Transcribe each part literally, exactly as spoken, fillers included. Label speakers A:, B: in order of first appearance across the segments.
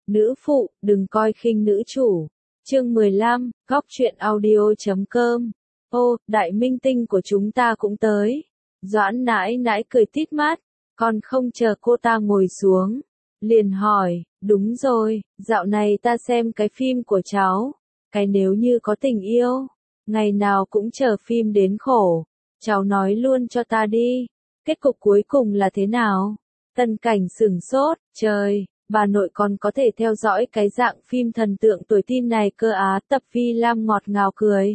A: Nữ phụ, đừng coi khinh nữ chủ. Chương mười lăm, góc truyện audio chấm com. Ô, đại minh tinh của chúng ta cũng tới. Doãn nãi nãi cười tít mắt, còn không chờ cô ta ngồi xuống. Liền hỏi, đúng rồi, dạo này ta xem cái phim của cháu. Cái nếu như có tình yêu. Ngày nào cũng chờ phim đến khổ. Cháu nói luôn cho ta đi. Kết cục cuối cùng là thế nào? Tân Cảnh sửng sốt, trời, bà nội còn có thể theo dõi cái dạng phim thần tượng tuổi teen này cơ á. Tập Phi Lam ngọt ngào cười.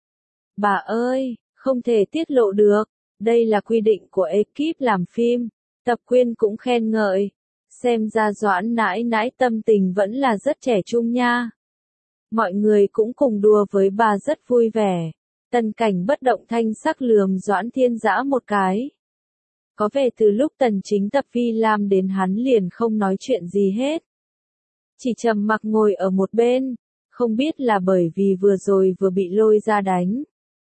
A: Bà ơi, không thể tiết lộ được. Đây là quy định của ekip làm phim. Tập Quyên cũng khen ngợi. Xem ra Doãn nãi nãi tâm tình vẫn là rất trẻ trung nha. Mọi người cũng cùng đùa với bà rất vui vẻ. Tân Cảnh bất động thanh sắc lườm Doãn Thiên Dã một cái. Có vẻ từ lúc Tần Chính Tập Phi Lam đến hắn liền không nói chuyện gì hết. Chỉ trầm mặc ngồi ở một bên, không biết là bởi vì vừa rồi vừa bị lôi ra đánh.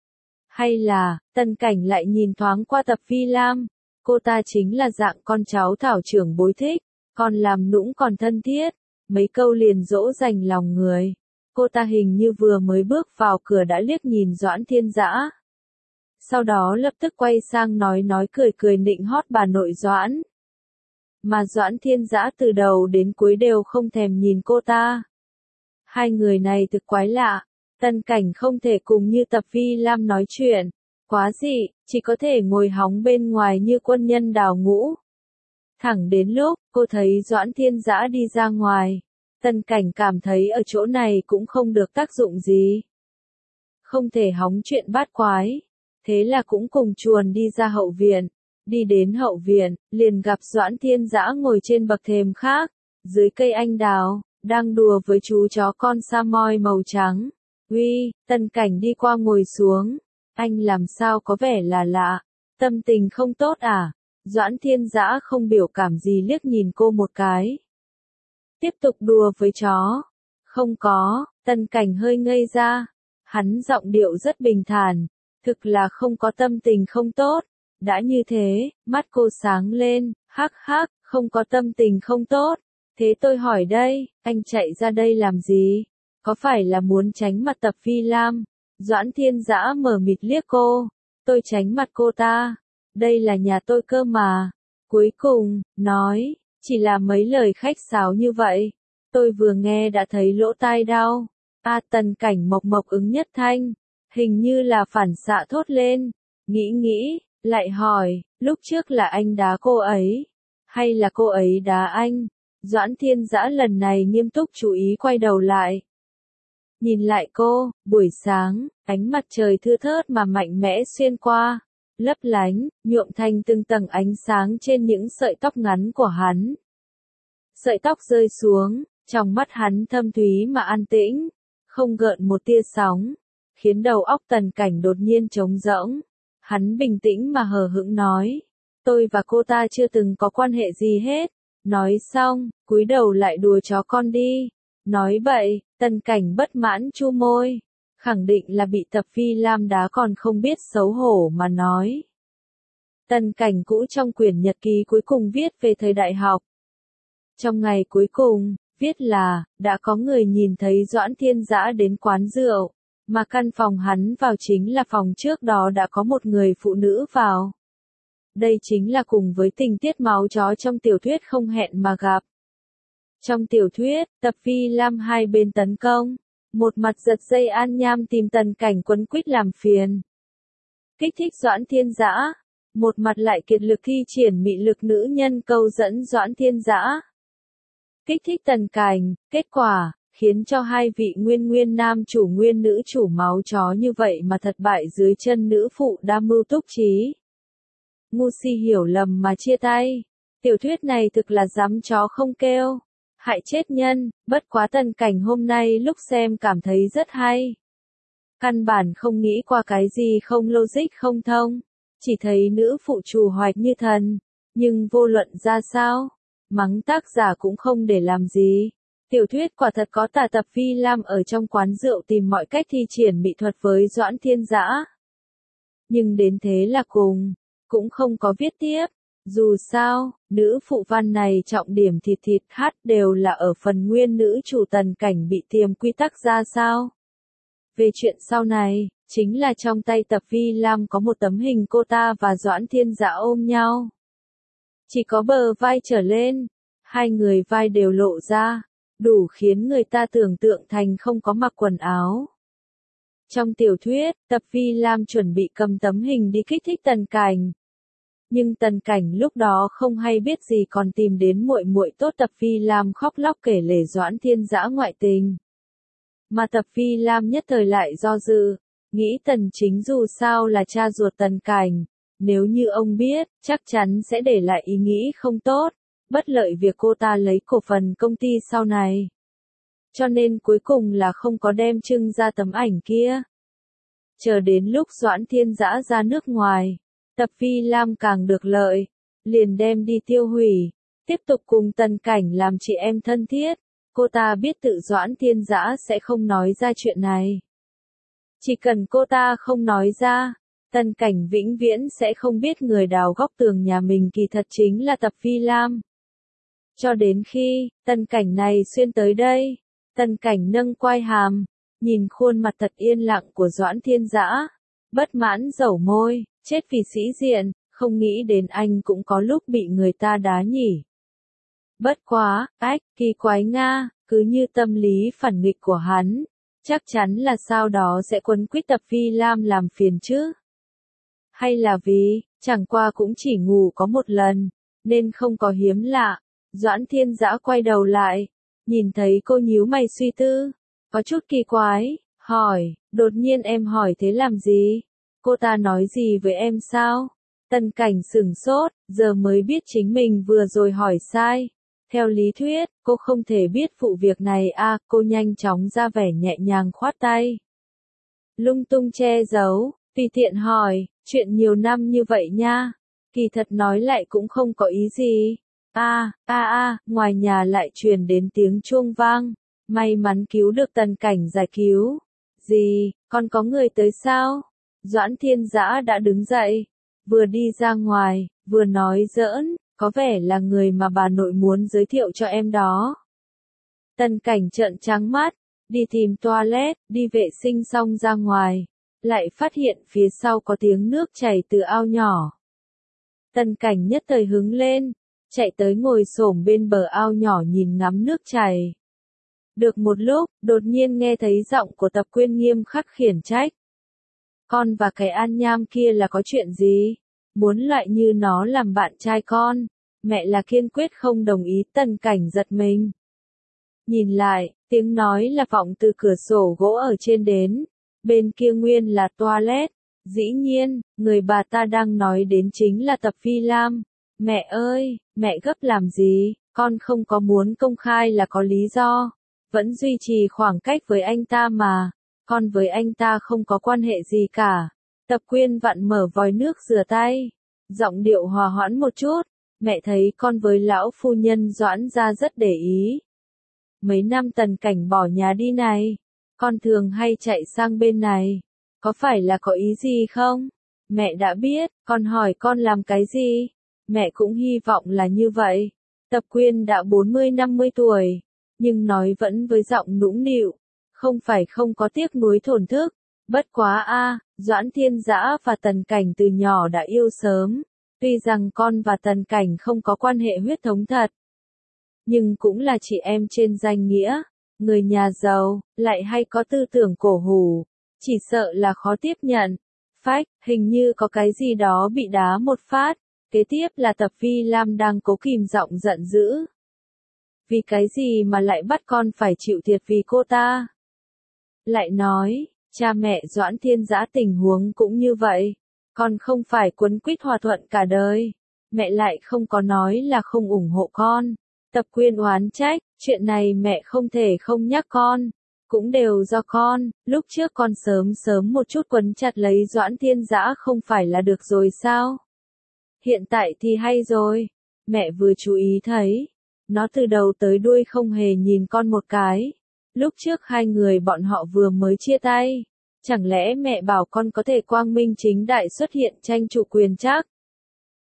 A: Hay là, Tân Cảnh lại nhìn thoáng qua Tập Phi Lam, cô ta chính là dạng con cháu thảo trưởng bối thích, còn làm nũng còn thân thiết, mấy câu liền dỗ dành lòng người. Cô ta hình như vừa mới bước vào cửa đã liếc nhìn Doãn Thiên Dã. Sau đó lập tức quay sang nói nói cười cười nịnh hót bà nội Doãn. Mà Doãn Thiên Dã từ đầu đến cuối đều không thèm nhìn cô ta. Hai người này thực quái lạ, Tân Cảnh không thể cùng như Tập Phi Lam nói chuyện, quá dị, chỉ có thể ngồi hóng bên ngoài như quân nhân đào ngũ. Thẳng đến lúc cô thấy Doãn Thiên Dã đi ra ngoài, Tân Cảnh cảm thấy ở chỗ này cũng không được tác dụng gì. Không thể hóng chuyện bát quái. Thế là cũng cùng chuồn đi ra hậu viện. Đi đến hậu viện, liền gặp Doãn Thiên Dã ngồi trên bậc thềm khác, dưới cây anh đào, đang đùa với chú chó con Samoy màu trắng. Uy, Tân Cảnh đi qua ngồi xuống. Anh làm sao có vẻ là lạ, tâm tình không tốt à? Doãn Thiên Dã không biểu cảm gì liếc nhìn cô một cái. Tiếp tục đùa với chó. Không có, Tân Cảnh hơi ngây ra. Hắn giọng điệu rất bình thản. Thực là không có tâm tình không tốt. Đã như thế, mắt cô sáng lên, hắc hắc, không có tâm tình không tốt. Thế tôi hỏi đây, anh chạy ra đây làm gì? Có phải là muốn tránh mặt Tập Phi Lam? Doãn Thiên Dã mở mịt liếc cô. Tôi tránh mặt cô ta. Đây là nhà tôi cơ mà. Cuối cùng, nói, chỉ là mấy lời khách sáo như vậy. Tôi vừa nghe đã thấy lỗ tai đau. A Tần Cảnh mộc mộc ứng nhất thanh. Hình như là phản xạ thốt lên. Nghĩ nghĩ, lại hỏi, lúc trước là anh đá cô ấy? Hay là cô ấy đá anh? Doãn Thiên Dã lần này nghiêm túc chú ý quay đầu lại. Nhìn lại cô, buổi sáng, ánh mặt trời thưa thớt mà mạnh mẽ xuyên qua. Lấp lánh, nhuộm thành từng tầng ánh sáng trên những sợi tóc ngắn của hắn. Sợi tóc rơi xuống, trong mắt hắn thâm thúy mà an tĩnh, không gợn một tia sóng, khiến đầu óc Tần Cảnh đột nhiên trống rỗng. Hắn bình tĩnh mà hờ hững nói, tôi và cô ta chưa từng có quan hệ gì hết. Nói xong, cúi đầu lại đùa chó con đi. Nói bậy, Tần Cảnh bất mãn chu môi. Khẳng định là bị Tập Phi Lam đá còn không biết xấu hổ mà nói. Tần Cảnh cũ trong quyển nhật ký cuối cùng viết về thời đại học. Trong ngày cuối cùng, viết là, đã có người nhìn thấy Doãn Thiên Dã đến quán rượu, mà căn phòng hắn vào chính là phòng trước đó đã có một người phụ nữ vào. Đây chính là cùng với tình tiết máu chó trong tiểu thuyết không hẹn mà gặp. Trong tiểu thuyết, Tập Phi Lam hai bên tấn công. Một mặt giật dây an nham tìm Tần Cảnh quấn quýt làm phiền. Kích thích Doãn Thiên Dã. Một mặt lại kiệt lực thi triển mị lực nữ nhân câu dẫn Doãn Thiên Dã. Kích thích Tần Cảnh, kết quả, khiến cho hai vị nguyên nguyên nam chủ nguyên nữ chủ máu chó như vậy mà thật bại dưới chân nữ phụ đa mưu túc trí. Ngu si hiểu lầm mà chia tay. Tiểu thuyết này thực là dám chó không kêu. Hại chết nhân, bất quá Tần Cảnh hôm nay lúc xem cảm thấy rất hay. Căn bản không nghĩ qua cái gì không logic không thông. Chỉ thấy nữ phụ trù hoạch như thần. Nhưng vô luận ra sao, mắng tác giả cũng không để làm gì. Tiểu thuyết quả thật có tà Tập Phi Lam ở trong quán rượu tìm mọi cách thi triển mỹ thuật với Doãn Thiên Dã. Nhưng đến thế là cùng, cũng không có viết tiếp. Dù sao, nữ phụ văn này trọng điểm thịt thịt hát đều là ở phần nguyên nữ chủ Tần Cảnh bị tiềm quy tắc ra sao. Về chuyện sau này, chính là trong tay Tập Vi Lam có một tấm hình cô ta và Doãn Thiên Dã ôm nhau. Chỉ có bờ vai trở lên, hai người vai đều lộ ra, đủ khiến người ta tưởng tượng thành không có mặc quần áo. Trong tiểu thuyết, Tập Vi Lam chuẩn bị cầm tấm hình đi kích thích Tần Cảnh. Nhưng Tần Cảnh lúc đó không hay biết gì còn tìm đến muội muội tốt Tập Vi Lam khóc lóc kể lể Doãn Thiên Dã ngoại tình. Mà Tập Vi Lam nhất thời lại do dự, nghĩ Tần Chính dù sao là cha ruột Tần Cảnh, nếu như ông biết, chắc chắn sẽ để lại ý nghĩ không tốt, bất lợi việc cô ta lấy cổ phần công ty sau này. Cho nên cuối cùng là không có đem trưng ra tấm ảnh kia. Chờ đến lúc Doãn Thiên Dã ra nước ngoài, Tập Vi Lam càng được lợi, liền đem đi tiêu hủy, tiếp tục cùng Tần Cảnh làm chị em thân thiết. Cô ta biết tự Doãn Thiên Dã sẽ không nói ra chuyện này. Chỉ cần cô ta không nói ra, Tần Cảnh vĩnh viễn sẽ không biết người đào góc tường nhà mình kỳ thật chính là Tập Vi Lam. Cho đến khi, Tần Cảnh này xuyên tới đây, Tần Cảnh nâng quai hàm, nhìn khuôn mặt thật yên lặng của Doãn Thiên Dã, bất mãn dẩu môi, chết vì sĩ diện, không nghĩ đến anh cũng có lúc bị người ta đá nhỉ. Bất quá, ách, kỳ quái Nga, cứ như tâm lý phản nghịch của hắn, chắc chắn là sau đó sẽ quấn quýt Tập Vi Lam làm phiền chứ. Hay là vì, chẳng qua cũng chỉ ngủ có một lần, nên không có hiếm lạ. Doãn Thiên Dã quay đầu lại, nhìn thấy cô nhíu mày suy tư, có chút kỳ quái, hỏi, đột nhiên em hỏi thế làm gì? Cô ta nói gì với em sao? Tần Cảnh sửng sốt, giờ mới biết chính mình vừa rồi hỏi sai. Theo lý thuyết, cô không thể biết vụ việc này à, cô nhanh chóng ra vẻ nhẹ nhàng khoát tay. Lung tung che giấu, tùy tiện hỏi, chuyện nhiều năm như vậy nha. Kỳ thật nói lại cũng không có ý gì. A, a a, ngoài nhà lại truyền đến tiếng chuông vang, may mắn cứu được Tần Cảnh giải cứu. Gì, còn có người tới sao? Doãn Thiên Dã đã đứng dậy, vừa đi ra ngoài, vừa nói giỡn, có vẻ là người mà bà nội muốn giới thiệu cho em đó. Tần Cảnh trợn trắng mắt, đi tìm toilet, đi vệ sinh xong ra ngoài, lại phát hiện phía sau có tiếng nước chảy từ ao nhỏ. Tần Cảnh nhất thời hứng lên, chạy tới ngồi xổm bên bờ ao nhỏ nhìn ngắm nước chảy. Được một lúc, đột nhiên nghe thấy giọng của Tập Quyên nghiêm khắc khiển trách. Con và cái An Nham kia là có chuyện gì? Muốn loại như nó làm bạn trai con, mẹ là kiên quyết không đồng ý. Tần Cảnh giật mình. Nhìn lại, tiếng nói là vọng từ cửa sổ gỗ ở trên đến, bên kia nguyên là toilet. Dĩ nhiên, người bà ta đang nói đến chính là Tập Vi Lam. Mẹ ơi, mẹ gấp làm gì, con không có muốn công khai là có lý do, vẫn duy trì khoảng cách với anh ta mà, con với anh ta không có quan hệ gì cả. Tập Quyên vặn mở vòi nước rửa tay, giọng điệu hòa hoãn một chút, mẹ thấy con với lão phu nhân Doãn gia rất để ý. Mấy năm Tần Cảnh bỏ nhà đi này, con thường hay chạy sang bên này, có phải là có ý gì không? Mẹ đã biết, con hỏi con làm cái gì? Mẹ cũng hy vọng là như vậy. Tập Quyên đã bốn mươi năm mươi tuổi, nhưng nói vẫn với giọng nũng nịu, không phải không có tiếc nuối thổn thức. Bất quá a, Doãn Thiên Dã và Tần Cảnh từ nhỏ đã yêu sớm, tuy rằng con và Tần Cảnh không có quan hệ huyết thống thật, nhưng cũng là chị em trên danh nghĩa, người nhà giàu, lại hay có tư tưởng cổ hủ, chỉ sợ là khó tiếp nhận. Phách, hình như có cái gì đó bị đá một phát. Kế tiếp là Tập Vi Lam đang cố kìm giọng giận dữ. Vì cái gì mà lại bắt con phải chịu thiệt vì cô ta? Lại nói, cha mẹ Doãn Thiên Dã tình huống cũng như vậy, con không phải quấn quýt hòa thuận cả đời, mẹ lại không có nói là không ủng hộ con. Tập Quyên oán trách, chuyện này mẹ không thể không nhắc con, cũng đều do con, lúc trước con sớm sớm một chút quấn chặt lấy Doãn Thiên Dã không phải là được rồi sao? Hiện tại thì hay rồi, mẹ vừa chú ý thấy, nó từ đầu tới đuôi không hề nhìn con một cái. Lúc trước hai người bọn họ vừa mới chia tay, chẳng lẽ mẹ bảo con có thể quang minh chính đại xuất hiện tranh chủ quyền chắc?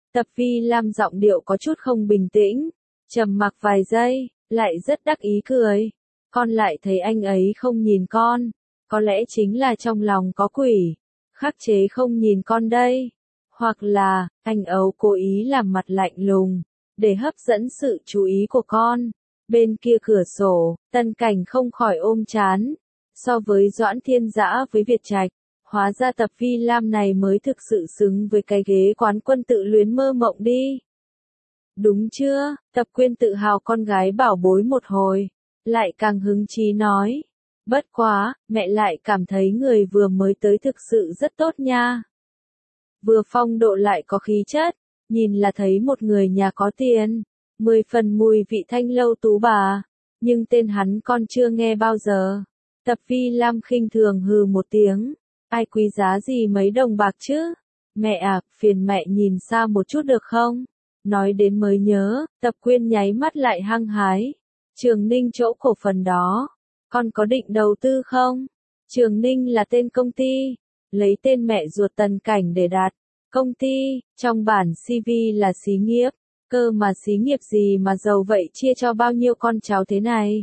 A: Tập Vi Lam giọng điệu có chút không bình tĩnh, trầm mặc vài giây, lại rất đắc ý cười. Con lại thấy anh ấy không nhìn con, có lẽ chính là trong lòng có quỷ, khắc chế không nhìn con đây. Hoặc là, anh Âu cố ý làm mặt lạnh lùng, để hấp dẫn sự chú ý của con. Bên kia cửa sổ, Tân Cảnh không khỏi ôm chán. So với Doãn Thiên Dã với Việt Trạch, hóa ra Tập Vi Lam này mới thực sự xứng với cái ghế quán quân tự luyến mơ mộng đi. Đúng chưa? Tập Quyên tự hào con gái bảo bối một hồi, lại càng hứng chí nói. Bất quá, mẹ lại cảm thấy người vừa mới tới thực sự rất tốt nha. Vừa phong độ lại có khí chất, nhìn là thấy một người nhà có tiền, mười phần mùi vị thanh lâu tú bà, nhưng tên hắn con chưa nghe bao giờ. Tập Vi Lam khinh thường hừ một tiếng, ai quý giá gì mấy đồng bạc chứ? Mẹ à, phiền mẹ nhìn xa một chút được không? Nói đến mới nhớ, Tập Quyên nháy mắt lại hăng hái. Trường Ninh chỗ cổ phần đó, con có định đầu tư không? Trường Ninh là tên công ty, lấy tên mẹ ruột Tần Cảnh để đặt. Công ty, trong bản xê vê là xí nghiệp, cơ mà xí nghiệp gì mà giàu vậy chia cho bao nhiêu con cháu thế này?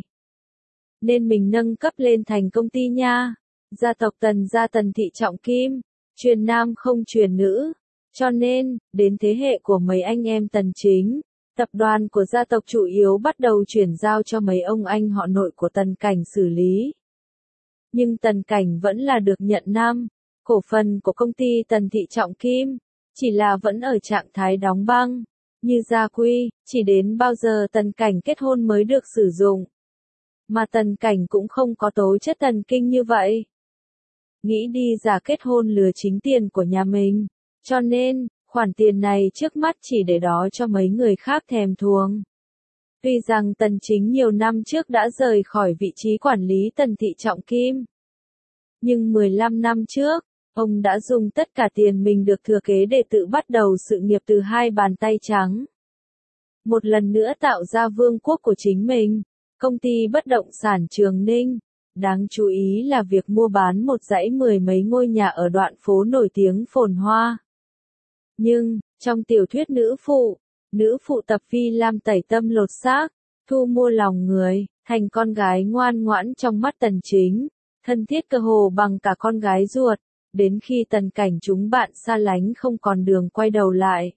A: Nên mình nâng cấp lên thành công ty nha. Gia tộc Tần gia Tần thị trọng kim, truyền nam không truyền nữ, cho nên, đến thế hệ của mấy anh em Tần chính, tập đoàn của gia tộc chủ yếu bắt đầu chuyển giao cho mấy ông anh họ nội của Tần Cảnh xử lý. Nhưng Tần Cảnh vẫn là được nhận năm cổ phần của công ty Tần thị trọng kim, chỉ là vẫn ở trạng thái đóng băng, như gia quy, chỉ đến bao giờ Tần Cảnh kết hôn mới được sử dụng. Mà Tần Cảnh cũng không có tố chất thần kinh như vậy. Nghĩ đi giả kết hôn lừa chính tiền của nhà mình, cho nên, khoản tiền này trước mắt chỉ để đó cho mấy người khác thèm thuồng. Tuy rằng Tần Chính nhiều năm trước đã rời khỏi vị trí quản lý Tần thị trọng kim, nhưng mười lăm năm trước, ông đã dùng tất cả tiền mình được thừa kế để tự bắt đầu sự nghiệp từ hai bàn tay trắng. Một lần nữa tạo ra vương quốc của chính mình, công ty bất động sản Trường Ninh. Đáng chú ý là việc mua bán một dãy mười mấy ngôi nhà ở đoạn phố nổi tiếng phồn hoa. Nhưng, trong tiểu thuyết nữ phụ, nữ phụ Tập Vi Lam tẩy tâm lột xác, thu mua lòng người, thành con gái ngoan ngoãn trong mắt Tần Chính, thân thiết cơ hồ bằng cả con gái ruột, đến khi Tần Cảnh chúng bạn xa lánh không còn đường quay đầu lại.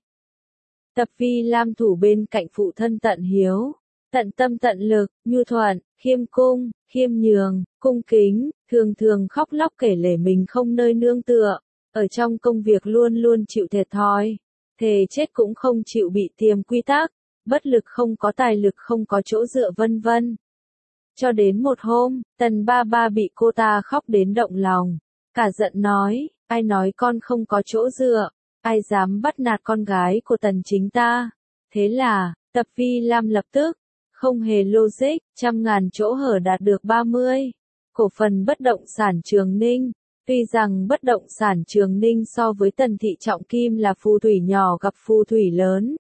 A: Tập Vi Lam thủ bên cạnh phụ thân tận hiếu, tận tâm tận lực, nhu thuận, khiêm cung, khiêm nhường, cung kính, thường thường khóc lóc kể lể mình không nơi nương tựa, ở trong công việc luôn luôn chịu thiệt thòi, thề chết cũng không chịu bị tiềm quy tắc, bất lực không có tài lực không có chỗ dựa vân vân. Cho đến một hôm, Tần ba ba bị cô ta khóc đến động lòng, cả giận nói, ai nói con không có chỗ dựa, ai dám bắt nạt con gái của Tần chính ta. Thế là, Tập Vi Lam lập tức, không hề logic, trăm ngàn chỗ hở đạt được ba mươi. Cổ phần bất động sản Trường Ninh. Tuy rằng bất động sản Trường Ninh so với Tần thị trọng kim là phù thủy nhỏ gặp phù thủy lớn.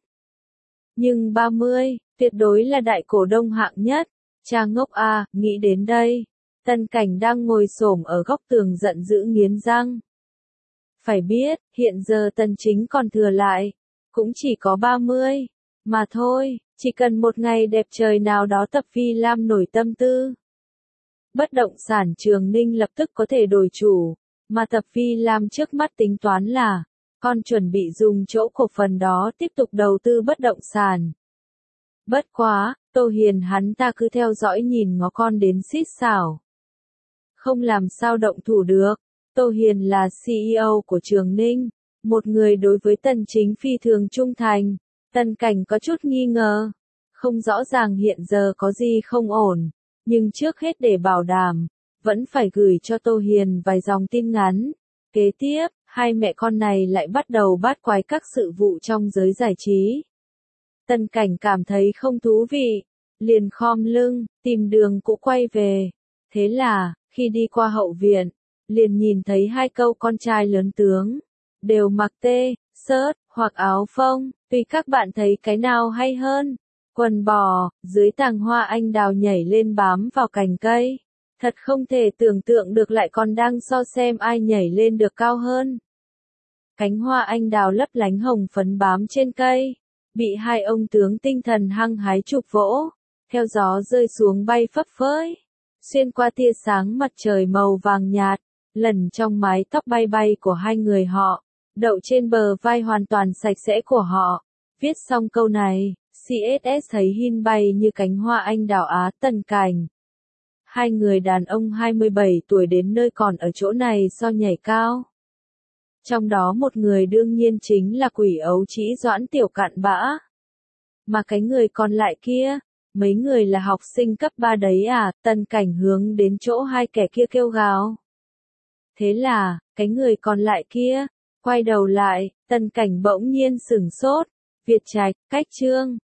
A: Nhưng ba mươi, tuyệt đối là đại cổ đông hạng nhất. Cha ngốc a, nghĩ đến đây. Tần Cảnh đang ngồi xổm ở góc tường giận dữ nghiến răng. Phải biết, hiện giờ Tần Chính còn thừa lại, cũng chỉ có ba mươi, mà thôi, chỉ cần một ngày đẹp trời nào đó Tập Vi Lam nổi tâm tư. Bất động sản Trường Ninh lập tức có thể đổi chủ, mà Tập Vi Lam trước mắt tính toán là, con chuẩn bị dùng chỗ cổ phần đó tiếp tục đầu tư bất động sản. Bất quá, Tô Hiền hắn ta cứ theo dõi nhìn ngó con đến xít xảo. Không làm sao động thủ được. Tô Hiền là xê e ô của Trường Ninh, một người đối với Tần Chính phi thường trung thành. Tần Cảnh có chút nghi ngờ, không rõ ràng hiện giờ có gì không ổn, nhưng trước hết để bảo đảm, vẫn phải gửi cho Tô Hiền vài dòng tin ngắn. Kế tiếp, hai mẹ con này lại bắt đầu bát quái các sự vụ trong giới giải trí. Tần Cảnh cảm thấy không thú vị, liền khom lưng, tìm đường cũ quay về. Thế là, khi đi qua hậu viện, liền nhìn thấy hai câu con trai lớn tướng, đều mặc tê, sớt, hoặc áo phông, tùy các bạn thấy cái nào hay hơn. Quần bò, dưới tàng hoa anh đào nhảy lên bám vào cành cây. Thật không thể tưởng tượng được lại còn đang so xem ai nhảy lên được cao hơn. Cánh hoa anh đào lấp lánh hồng phấn bám trên cây, bị hai ông tướng tinh thần hăng hái chụp vỗ, theo gió rơi xuống bay phấp phới, xuyên qua tia sáng mặt trời màu vàng nhạt, lẩn trong mái tóc bay bay của hai người họ, đậu trên bờ vai hoàn toàn sạch sẽ của họ. Viết xong câu này, xê ét ét thấy hin bay như cánh hoa anh đào Á Tần Cảnh. Hai người đàn ông hai mươi bảy tuổi đến nơi còn ở chỗ này do nhảy cao. Trong đó một người đương nhiên chính là quỷ ấu trĩ Doãn Tiểu Cặn Bã. Mà cái người còn lại kia, mấy người là học sinh cấp ba đấy à, Tần Cảnh hướng đến chỗ hai kẻ kia kêu gào. Thế là, cái người còn lại kia, quay đầu lại, Tần Cảnh bỗng nhiên sửng sốt, Việt Trạch, Cách Trương,